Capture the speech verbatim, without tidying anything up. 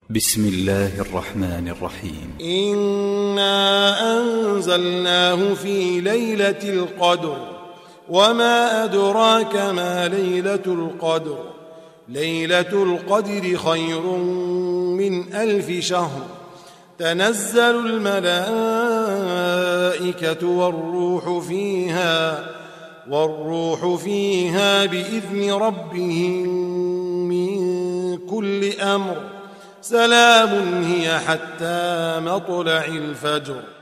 بسم الله الرحمن الرحيم. إنا أنزلناه في ليلة القدر وما أدراك ما ليلة القدر ليلة القدر خير من ألف شهر تنزل الملائكة والروح فيها والروح فيها بإذن ربهم من كل أمر سلام هي حتى مطلع الفجر.